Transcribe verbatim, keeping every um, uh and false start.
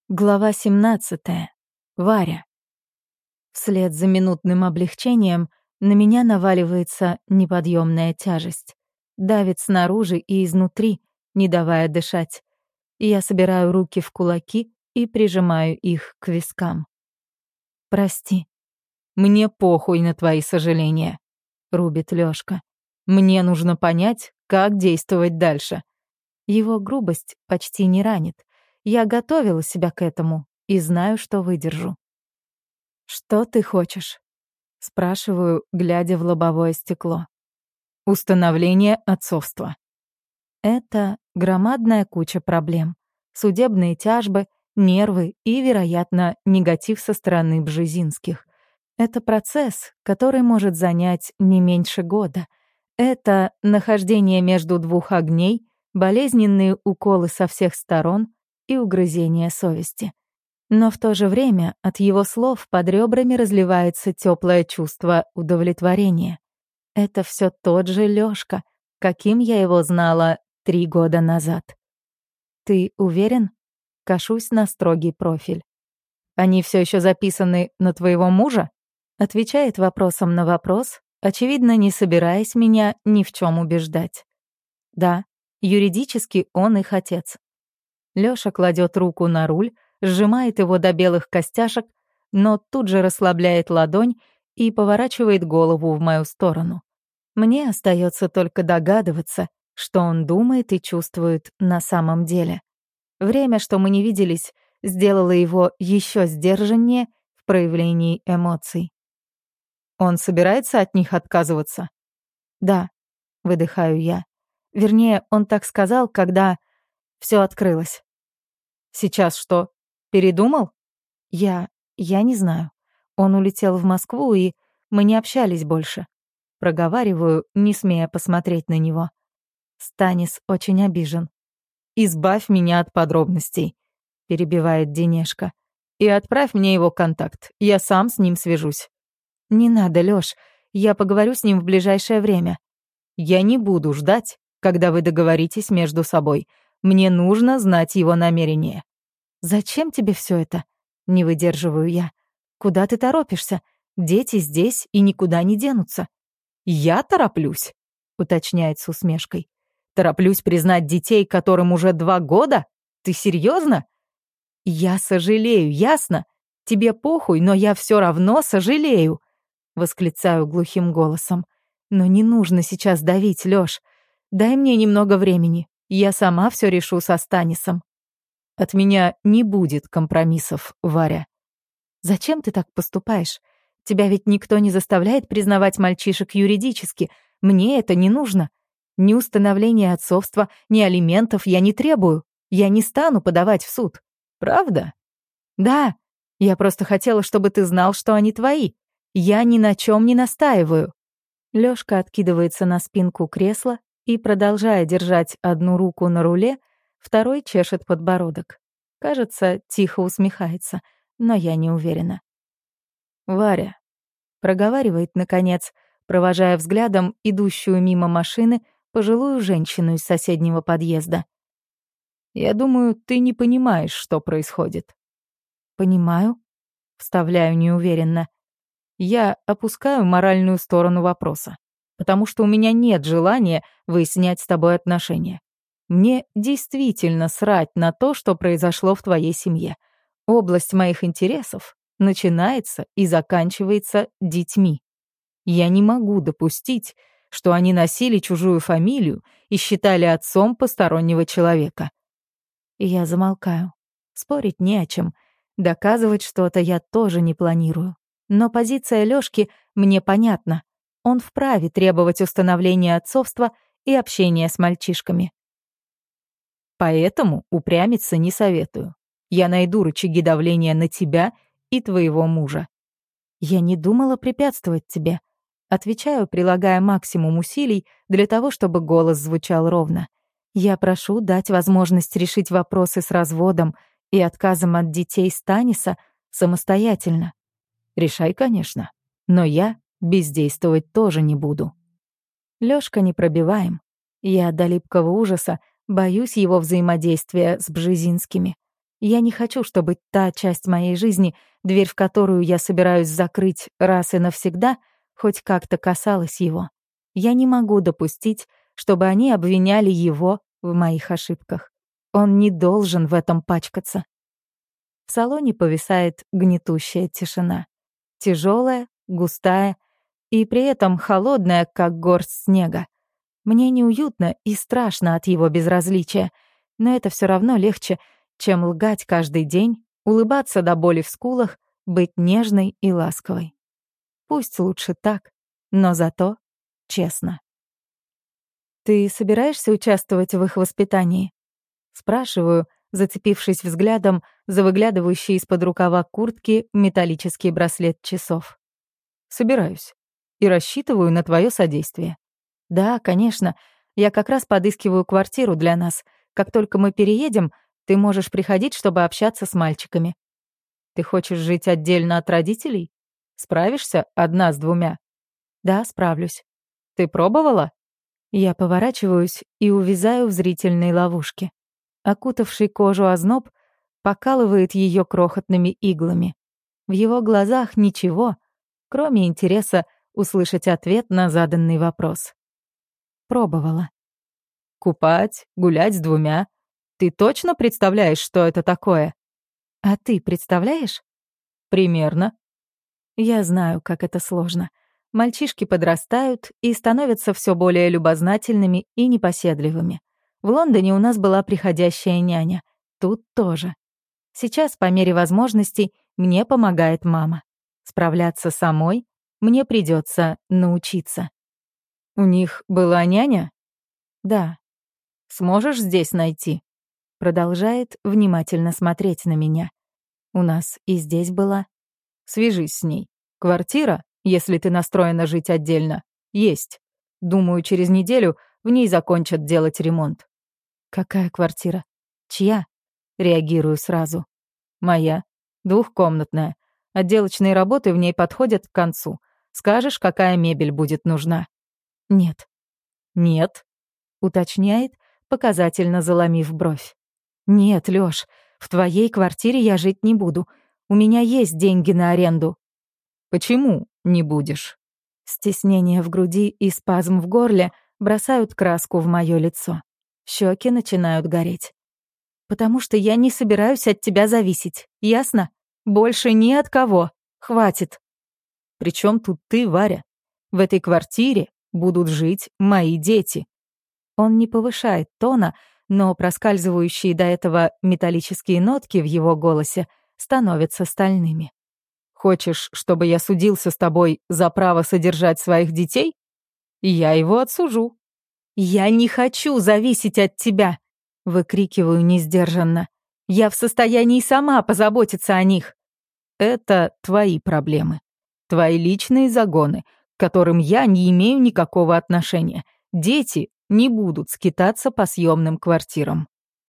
Глава семнадцатая. Варя. Вслед за минутным облегчением на меня наваливается неподъемная тяжесть. Давит снаружи и изнутри, не давая дышать. Я собираю руки в кулаки и прижимаю их к вискам. «Прости». «Мне похуй на твои сожаления», — рубит Лёшка. «Мне нужно понять, как действовать дальше». Его грубость почти не ранит. Я готовила себя к этому и знаю, что выдержу. «Что ты хочешь?» — спрашиваю, глядя в лобовое стекло. «Установление отцовства». Это громадная куча проблем. Судебные тяжбы, нервы и, вероятно, негатив со стороны Бжезинских. Это процесс, который может занять не меньше года. Это нахождение между двух огней, болезненные уколы со всех сторон и угрызение совести. Но в то же время от его слов под ребрами разливается теплое чувство удовлетворения. Это все тот же Лёшка, каким я его знала три года назад. «Ты уверен?» — кашусь на строгий профиль. «Они все еще записаны на твоего мужа?» — отвечает вопросом на вопрос, очевидно, не собираясь меня ни в чем убеждать. «Да, юридически он их отец». Лёша кладет руку на руль, сжимает его до белых костяшек, но тут же расслабляет ладонь и поворачивает голову в мою сторону. Мне остается только догадываться, что он думает и чувствует на самом деле. Время, что мы не виделись, сделало его еще сдержаннее в проявлении эмоций. Он собирается от них отказываться? «Да», — выдыхаю я. Вернее, он так сказал, когда все открылось. «Сейчас что, передумал?» «Я... я не знаю. Он улетел в Москву, и мы не общались больше». Проговариваю, не смея посмотреть на него. Станис очень обижен. «Избавь меня от подробностей», — перебивает Денешка. «И отправь мне его контакт, я сам с ним свяжусь». «Не надо, Лёш, я поговорю с ним в ближайшее время». «Я не буду ждать, когда вы договоритесь между собой. Мне нужно знать его намерение». «Зачем тебе все это?» — не выдерживаю я. «Куда ты торопишься? Дети здесь и никуда не денутся». «Я тороплюсь», — уточняет с усмешкой. «Тороплюсь признать детей, которым уже два года? Ты серьезно? «Я сожалею, ясно? Тебе похуй, но я все равно сожалею», — восклицаю глухим голосом. «Но не нужно сейчас давить, Лёш. Дай мне немного времени. Я сама все решу со Станисом». «От меня не будет компромиссов, Варя». «Зачем ты так поступаешь? Тебя ведь никто не заставляет признавать мальчишек юридически. Мне это не нужно. Ни установления отцовства, ни алиментов я не требую. Я не стану подавать в суд». «Правда?» «Да. Я просто хотела, чтобы ты знал, что они твои. Я ни на чем не настаиваю». Лёшка откидывается на спинку кресла и, продолжая держать одну руку на руле, второй чешет подбородок. Кажется, тихо усмехается, но я не уверена. «Варя», — проговаривает, наконец, провожая взглядом идущую мимо машины пожилую женщину из соседнего подъезда. «Я думаю, ты не понимаешь, что происходит». «Понимаю», — вставляю неуверенно. «Я опускаю моральную сторону вопроса, потому что у меня нет желания выяснять с тобой отношения. Мне действительно срать на то, что произошло в твоей семье. Область моих интересов начинается и заканчивается детьми. Я не могу допустить, что они носили чужую фамилию и считали отцом постороннего человека». И я замолкаю. Спорить не о чем. Доказывать что-то я тоже не планирую. Но позиция Лёшки мне понятна. Он вправе требовать установления отцовства и общения с мальчишками. Поэтому упрямиться не советую. Я найду рычаги давления на тебя и твоего мужа. Я не думала препятствовать тебе. Отвечаю, прилагая максимум усилий для того, чтобы голос звучал ровно. Я прошу дать возможность решить вопросы с разводом и отказом от детей Станиса самостоятельно. Решай, конечно, но я бездействовать тоже не буду. Лёшка непробиваем. Я до липкого ужаса боюсь его взаимодействия с Бжезинскими. Я не хочу, чтобы та часть моей жизни, дверь в которую я собираюсь закрыть раз и навсегда, хоть как-то касалась его. Я не могу допустить, чтобы они обвиняли его в моих ошибках. Он не должен в этом пачкаться. В салоне повисает гнетущая тишина. Тяжелая, густая и при этом холодная, как горсть снега. Мне неуютно и страшно от его безразличия, но это все равно легче, чем лгать каждый день, улыбаться до боли в скулах, быть нежной и ласковой. Пусть лучше так, но зато честно. «Ты собираешься участвовать в их воспитании?» Спрашиваю, зацепившись взглядом за выглядывающий из-под рукава куртки металлический браслет часов. «Собираюсь. И рассчитываю на твое содействие». «Да, конечно. Я как раз подыскиваю квартиру для нас. Как только мы переедем, ты можешь приходить, чтобы общаться с мальчиками». «Ты хочешь жить отдельно от родителей? Справишься одна с двумя?» «Да, справлюсь». «Ты пробовала?» Я поворачиваюсь и увязаю в зрительной ловушке. Окутавший кожу озноб покалывает ее крохотными иглами. В его глазах ничего, кроме интереса услышать ответ на заданный вопрос. Пробовала. «Купать, гулять с двумя. Ты точно представляешь, что это такое?» «А ты представляешь?» «Примерно». Я знаю, как это сложно. Мальчишки подрастают и становятся все более любознательными и непоседливыми. В Лондоне у нас была приходящая няня. Тут тоже. Сейчас, по мере возможностей, мне помогает мама. Справляться самой мне придется научиться. «У них была няня?» «Да». «Сможешь здесь найти?» Продолжает внимательно смотреть на меня. «У нас и здесь была». «Свяжись с ней. Квартира, если ты настроена жить отдельно, есть. Думаю, через неделю в ней закончат делать ремонт». «Какая квартира? Чья?» Реагирую сразу. «Моя. Двухкомнатная. Отделочные работы в ней подходят к концу. Скажешь, какая мебель будет нужна?» «Нет». «Нет», — уточняет, показательно заломив бровь. «Нет, Лёш, в твоей квартире я жить не буду. У меня есть деньги на аренду». «Почему не будешь?» Стеснение в груди и спазм в горле бросают краску в моё лицо. Щеки начинают гореть. «Потому что я не собираюсь от тебя зависеть, ясно? Больше ни от кого. Хватит». «Причем тут ты, Варя? В этой квартире будут жить мои дети». Он не повышает тона, но проскальзывающие до этого металлические нотки в его голосе становятся стальными. «Хочешь, чтобы я судился с тобой за право содержать своих детей? Я его отсужу». «Я не хочу зависеть от тебя!» — выкрикиваю несдержанно. «Я в состоянии сама позаботиться о них». «Это твои проблемы, твои личные загоны, к которым я не имею никакого отношения. Дети не будут скитаться по съемным квартирам».